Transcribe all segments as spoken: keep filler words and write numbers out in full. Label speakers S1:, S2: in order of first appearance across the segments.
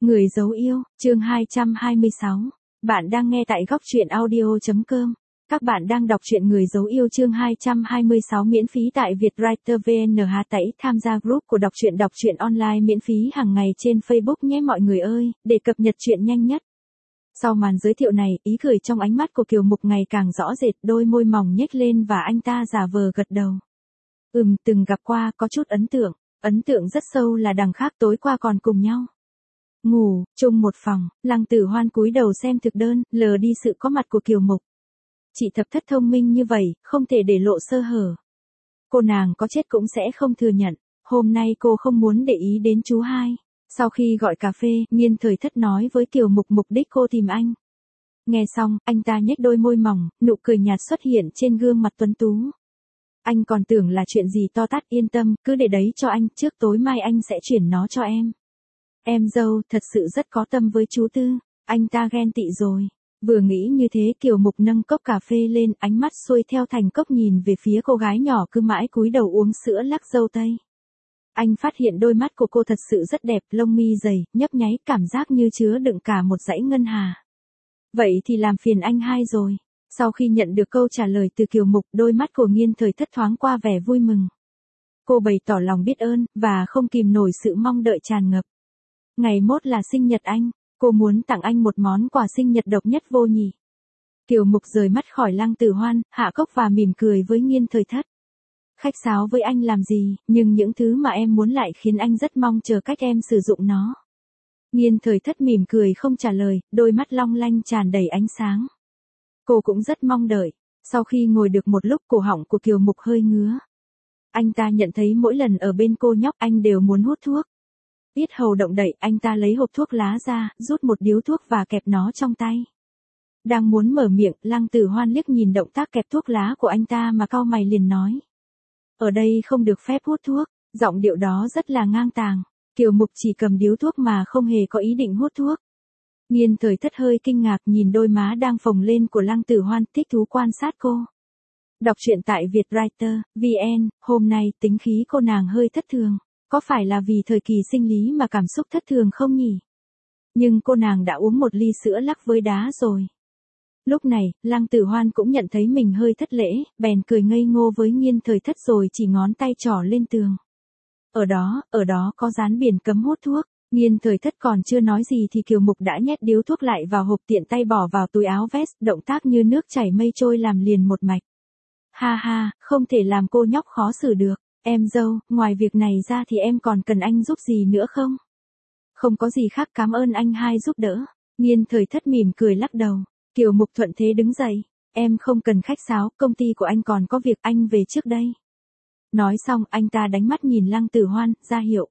S1: Người dấu yêu, chương hai trăm hai mươi sáu. Bạn đang nghe tại góc truyện audio.com. Các bạn đang đọc truyện Người dấu yêu chương hai trăm hai mươi sáu miễn phí tại Vietwriter vê en H tẩy tham gia group của đọc truyện đọc truyện online miễn phí hàng ngày trên Facebook nhé mọi người ơi, để cập nhật truyện nhanh nhất. Sau màn giới thiệu này, ý cười trong ánh mắt của Kiều Mục ngày càng rõ rệt, đôi môi mỏng nhếch lên và anh ta giả vờ gật đầu. Ừm, từng gặp qua, có chút ấn tượng, ấn tượng rất sâu là đằng khác tối qua còn cùng nhau ngủ chung một phòng. Lăng Tử Hoan cúi đầu xem thực đơn, lờ đi sự có mặt của Kiều Mục. Chị thập thất thông minh như vậy, không thể để lộ sơ hở. Cô nàng có chết cũng sẽ không thừa nhận. Hôm nay cô không muốn để ý đến chú hai. Sau khi gọi cà phê, Nghiên Thời Thất nói với Kiều Mục mục đích cô tìm anh. Nghe xong, anh ta nhếch đôi môi mỏng, nụ cười nhạt xuất hiện trên gương mặt tuấn tú. Anh còn tưởng là chuyện gì to tát, yên tâm, cứ để đấy cho anh, trước tối mai anh sẽ chuyển nó cho em. Em dâu, thật sự rất có tâm với chú Tư, anh ta ghen tị rồi. Vừa nghĩ như thế Kiều Mục nâng cốc cà phê lên, ánh mắt xuôi theo thành cốc nhìn về phía cô gái nhỏ cứ mãi cúi đầu uống sữa lắc dâu tây. Anh phát hiện đôi mắt của cô thật sự rất đẹp, lông mi dày, nhấp nháy, cảm giác như chứa đựng cả một dãy ngân hà. Vậy thì làm phiền anh hai rồi. Sau khi nhận được câu trả lời từ Kiều Mục, đôi mắt của Nghiên Thời Thất thoáng qua vẻ vui mừng. Cô bày tỏ lòng biết ơn, và không kìm nổi sự mong đợi tràn ngập. Ngày mốt là sinh nhật anh, cô muốn tặng anh một món quà sinh nhật độc nhất vô nhị. Kiều Mục rời mắt khỏi Lăng Tử Hoan, hạ cốc và mỉm cười với Nghiên Thời Thất. Khách sáo với anh làm gì, nhưng những thứ mà em muốn lại khiến anh rất mong chờ cách em sử dụng nó. Nghiên Thời Thất mỉm cười không trả lời, đôi mắt long lanh tràn đầy ánh sáng. Cô cũng rất mong đợi. Sau khi ngồi được một lúc, cổ họng của Kiều Mục hơi ngứa. Anh ta nhận thấy mỗi lần ở bên cô nhóc anh đều muốn hút thuốc. Yết hầu động đậy, anh ta lấy hộp thuốc lá ra, rút một điếu thuốc và kẹp nó trong tay. Đang muốn mở miệng, Lăng Tử Hoan liếc nhìn động tác kẹp thuốc lá của anh ta mà cau mày liền nói. Ở đây không được phép hút thuốc, giọng điệu đó rất là ngang tàng. Kiều Mục chỉ cầm điếu thuốc mà không hề có ý định hút thuốc. Nghiên Thời Thất hơi kinh ngạc nhìn đôi má đang phồng lên của Lăng Tử Hoan, thích thú quan sát cô. Đọc truyện tại Vietwriter vê en, hôm nay tính khí cô nàng hơi thất thường. Có phải là vì thời kỳ sinh lý mà cảm xúc thất thường không nhỉ? Nhưng cô nàng đã uống một ly sữa lắc với đá rồi. Lúc này, Lăng Tử Hoan cũng nhận thấy mình hơi thất lễ, bèn cười ngây ngô với Nghiên Thời Thất rồi chỉ ngón tay trỏ lên tường. Ở đó, ở đó có dán biển cấm hút thuốc. Nghiên Thời Thất còn chưa nói gì thì Kiều Mục đã nhét điếu thuốc lại vào hộp, tiện tay bỏ vào túi áo vest, động tác như nước chảy mây trôi làm liền một mạch. Ha ha, không thể làm cô nhóc khó xử được. Em dâu, ngoài việc này ra thì em còn cần anh giúp gì nữa không? Không có gì khác, cảm ơn anh hai giúp đỡ. Nghiên Thời Thất mỉm cười lắc đầu. Kiều Mục thuận thế đứng dậy. Em không cần khách sáo, công ty của anh còn có việc, anh về trước đây. Nói xong, anh ta đánh mắt nhìn Lăng Tử Hoan, ra hiệu.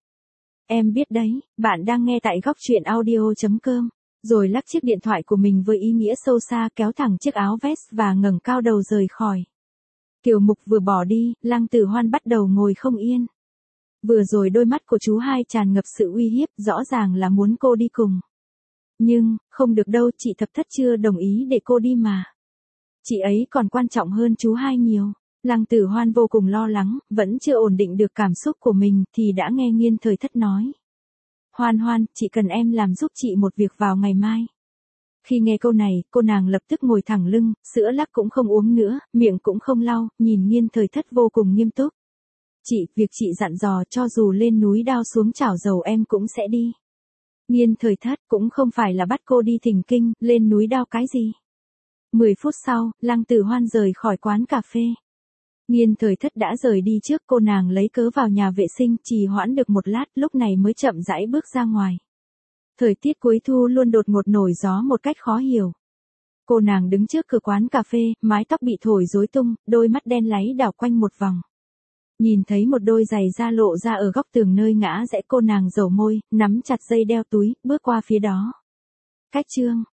S1: Em biết đấy, bạn đang nghe tại góc truyện audio.com. Rồi lắc chiếc điện thoại của mình với ý nghĩa sâu xa, kéo thẳng chiếc áo vest và ngẩng cao đầu rời khỏi. Kiều Mục vừa bỏ đi, Lăng Tử Hoan bắt đầu ngồi không yên. Vừa rồi đôi mắt của chú hai tràn ngập sự uy hiếp, rõ ràng là muốn cô đi cùng. Nhưng, không được đâu, chị thập thất chưa đồng ý để cô đi mà. Chị ấy còn quan trọng hơn chú hai nhiều. Lăng Tử Hoan vô cùng lo lắng, vẫn chưa ổn định được cảm xúc của mình thì đã nghe Nghiên Thời Thất nói. Hoan Hoan, chị cần em làm giúp chị một việc vào ngày mai. Khi nghe câu này, cô nàng lập tức ngồi thẳng lưng, sữa lắc cũng không uống nữa, miệng cũng không lau, nhìn Nghiên Thời Thất vô cùng nghiêm túc. Chị, việc chị dặn dò cho dù lên núi đao xuống chảo dầu em cũng sẽ đi. Nghiên Thời Thất cũng không phải là bắt cô đi thỉnh kinh, lên núi đao cái gì. Mười phút sau, Lăng Tử Hoan rời khỏi quán cà phê. Nghiên Thời Thất đã rời đi trước, cô nàng lấy cớ vào nhà vệ sinh, trì hoãn được một lát, lúc này mới chậm rãi bước ra ngoài. Thời tiết cuối thu luôn đột ngột nổi gió một cách khó hiểu. Cô nàng đứng trước cửa quán cà phê, mái tóc bị thổi rối tung, đôi mắt đen láy đảo quanh một vòng. Nhìn thấy một đôi giày da lộ ra ở góc tường nơi ngã rẽ, cô nàng dầu môi, nắm chặt dây đeo túi, bước qua phía đó. Cách chương